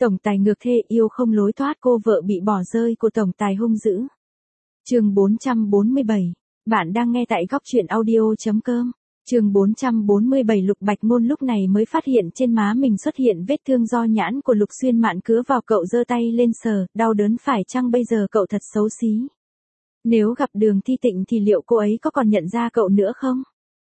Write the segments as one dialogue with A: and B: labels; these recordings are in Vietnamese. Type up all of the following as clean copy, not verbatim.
A: Tổng tài ngược thê yêu không lối thoát, cô vợ bị bỏ rơi của tổng tài hung dữ. Chương 447. Bạn đang nghe tại góc truyện audio.com. Chương 447. Lục Bạch Ngôn lúc này mới phát hiện trên má mình xuất hiện vết thương do nhãn của Lục Xuyên Mạn cứa vào, cậu giơ tay lên sờ, đau đớn phải chăng bây giờ cậu thật xấu xí. Nếu gặp Đường Thi Tịnh thì liệu cô ấy có còn nhận ra cậu nữa không?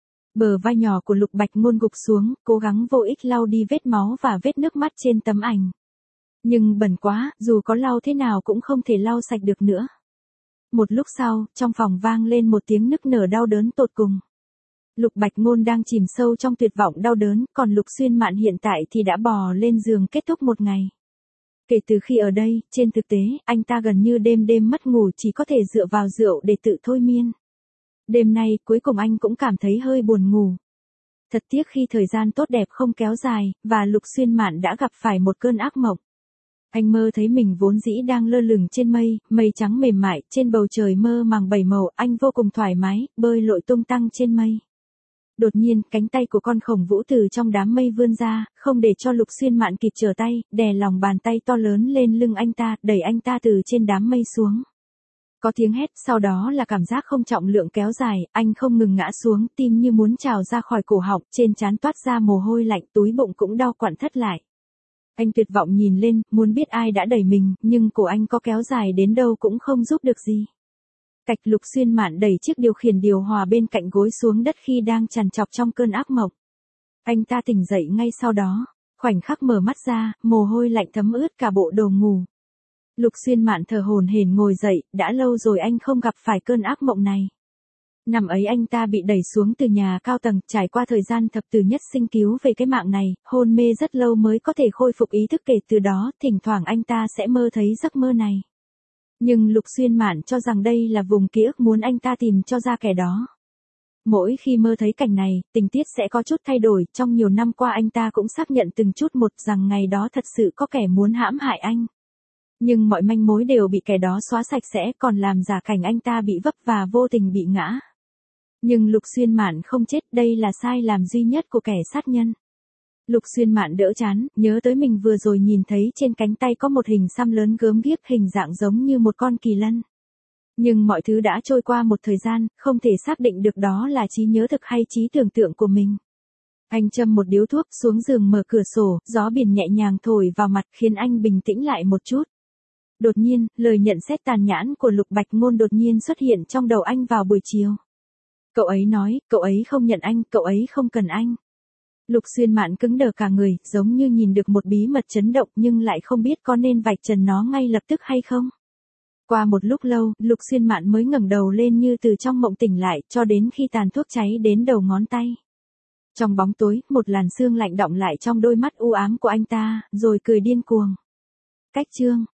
A: Bờ vai nhỏ của Lục Bạch Ngôn gục xuống, cố gắng vô ích lau đi vết máu và vết nước mắt trên tấm ảnh. Nhưng bẩn quá, dù có lau thế nào cũng không thể lau sạch được nữa. Một lúc sau, trong phòng vang lên một tiếng nức nở đau đớn tột cùng. Lục Bạch Ngôn đang chìm sâu trong tuyệt vọng đau đớn, còn Lục Xuyên Mạn hiện tại thì đã bò lên giường kết thúc một ngày. Kể từ khi ở đây, trên thực tế, anh ta gần như đêm đêm mất ngủ, chỉ có thể dựa vào rượu để tự thôi miên. Đêm nay, cuối cùng anh cũng cảm thấy hơi buồn ngủ. Thật tiếc khi thời gian tốt đẹp không kéo dài, và Lục Xuyên Mạn đã gặp phải một cơn ác mộng. Anh mơ thấy mình vốn dĩ đang lơ lửng trên mây, mây trắng mềm mại, trên bầu trời mơ màng bảy màu, anh vô cùng thoải mái, bơi lội tung tăng trên mây. Đột nhiên, cánh tay của con khổng vũ từ trong đám mây vươn ra, không để cho Lục Xuyên Mạn kịp trở tay, đè lòng bàn tay to lớn lên lưng anh ta, đẩy anh ta từ trên đám mây xuống. Có tiếng hét, sau đó là cảm giác không trọng lượng kéo dài, anh không ngừng ngã xuống, tim như muốn trào ra khỏi cổ họng, trên trán toát ra mồ hôi lạnh, túi bụng cũng đau quặn thắt lại. Anh tuyệt vọng nhìn lên, muốn biết ai đã đẩy mình, nhưng cổ anh có kéo dài đến đâu cũng không giúp được gì. Cạch. Lục Xuyên Mạn đẩy chiếc điều khiển điều hòa bên cạnh gối xuống đất khi đang trằn trọc trong cơn ác mộng. Anh ta tỉnh dậy ngay sau đó, khoảnh khắc mở mắt ra, mồ hôi lạnh thấm ướt cả bộ đồ ngủ. Lục Xuyên Mạn thở hổn hển ngồi dậy, đã lâu rồi anh không gặp phải cơn ác mộng này. Năm ấy anh ta bị đẩy xuống từ nhà cao tầng, trải qua thời gian thập tử nhất sinh cứu về cái mạng này, hôn mê rất lâu mới có thể khôi phục ý thức, kể từ đó, thỉnh thoảng anh ta sẽ mơ thấy giấc mơ này. Nhưng Lục Xuyên Mạn cho rằng đây là vùng ký ức muốn anh ta tìm cho ra kẻ đó. Mỗi khi mơ thấy cảnh này, tình tiết sẽ có chút thay đổi, trong nhiều năm qua anh ta cũng xác nhận từng chút một rằng ngày đó thật sự có kẻ muốn hãm hại anh. Nhưng mọi manh mối đều bị kẻ đó xóa sạch sẽ, còn làm giả cảnh anh ta bị vấp và vô tình bị ngã. Nhưng Lục Xuyên Mạn không chết, đây là sai lầm duy nhất của kẻ sát nhân. Lục Xuyên Mạn đỡ trán, nhớ tới mình vừa rồi nhìn thấy trên cánh tay có một hình xăm lớn gớm ghiếc, hình dạng giống như một con kỳ lân. Nhưng mọi thứ đã trôi qua một thời gian, không thể xác định được đó là trí nhớ thực hay trí tưởng tượng của mình. Anh châm một điếu thuốc, xuống giường mở cửa sổ, gió biển nhẹ nhàng thổi vào mặt khiến anh bình tĩnh lại một chút. Đột nhiên, lời nhận xét tàn nhẫn của Lục Bạch Ngôn đột nhiên xuất hiện trong đầu anh vào buổi chiều. Cậu ấy nói, cậu ấy không nhận anh, cậu ấy không cần anh. Lục Xuyên Mạn cứng đờ cả người, giống như nhìn được một bí mật chấn động nhưng lại không biết có nên vạch trần nó ngay lập tức hay không. Qua một lúc lâu, Lục Xuyên Mạn mới ngẩng đầu lên như từ trong mộng tỉnh lại, cho đến khi tàn thuốc cháy đến đầu ngón tay. Trong bóng tối, một làn sương lạnh đọng lại trong đôi mắt u ám của anh ta, rồi cười điên cuồng. Cách chương